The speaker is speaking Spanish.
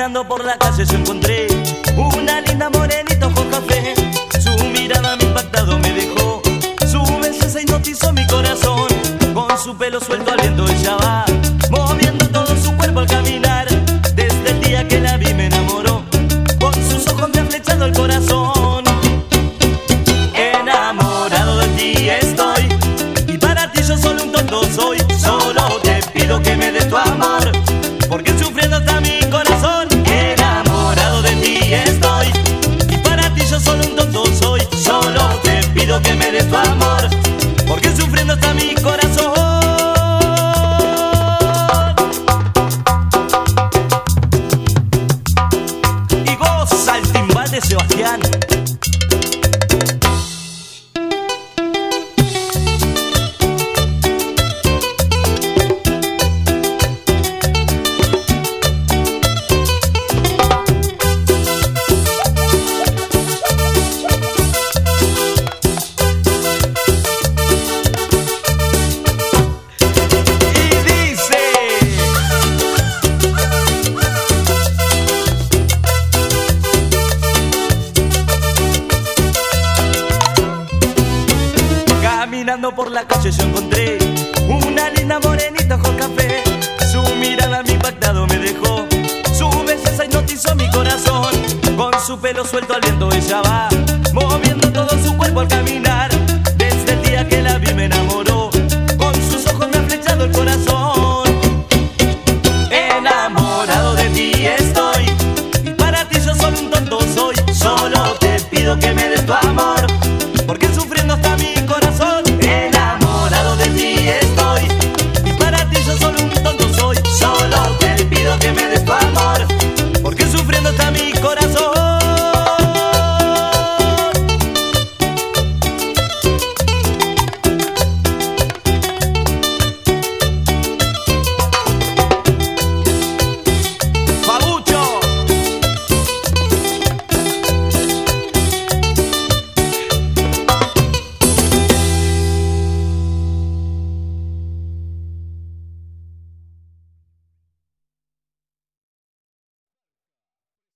Caminando por la calle yo encontré una linda morenita ojos café. Su mirada me impactado me dejó, su belleza hipnotizó mi corazón. Con su pelo suelto al viento ella va, moviendo todo su cuerpo al caminar. Desde el día que la vi me enamoró, con sus ojos me ha flechado el corazón. Enamorado de ti estoy, y para ti yo solo un tonto soy. Solo te pido que me des tu amor, porque sufriendo está mi corazón. Enamorado de ti estoy, y para ti yo solo un tonto soy. Solo te pido que me des tu amor, porque sufriendo está mi corazón. Y goza el timbal de Sebastián. Caminando por la calle yo encontré una linda morenita ojos café. Su mirada me impactado me dejó, su belleza hipnotizó mi corazón. Con su pelo suelto al viento ella va,